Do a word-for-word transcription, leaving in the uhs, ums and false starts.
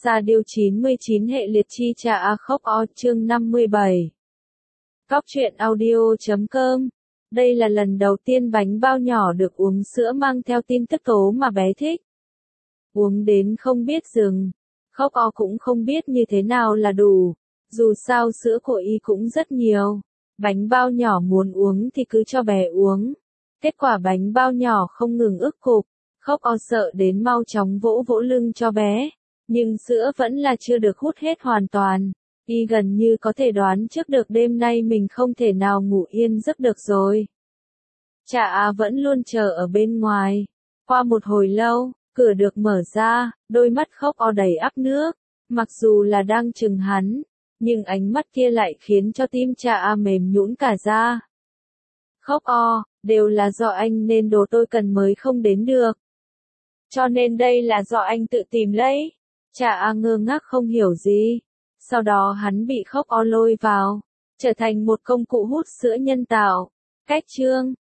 Sa điêu chín mươi chín hệ liệt chi trà a khốc o chương năm mươi bảy. Cóc truyện audio chấm com. Đây là lần đầu tiên bánh bao nhỏ được uống sữa mang theo tin tức tố mà bé thích. Uống đến không biết dừng. Khóc o cũng không biết như thế nào là đủ. Dù sao sữa của y cũng rất nhiều. Bánh bao nhỏ muốn uống thì cứ cho bé uống. Kết quả bánh bao nhỏ không ngừng ức cục. Khóc o sợ đến mau chóng vỗ vỗ lưng cho bé. Nhưng sữa vẫn là chưa được hút hết hoàn toàn. Y gần như có thể đoán trước được đêm nay mình không thể nào ngủ yên giấc được rồi. Chà a vẫn luôn chờ ở bên ngoài. Qua một hồi lâu, cửa được mở ra, đôi mắt khóc o đầy ắp nước. Mặc dù là đang chừng hắn, nhưng ánh mắt kia lại khiến cho tim chà a mềm nhũn cả ra. Khóc o, đều là do anh nên đồ tôi cần mới không đến được. Cho nên đây là do anh tự tìm lấy. Chà a ngơ ngác không hiểu gì. Sau đó hắn bị khóc o lôi vào, trở thành một công cụ hút sữa nhân tạo. Cách chương,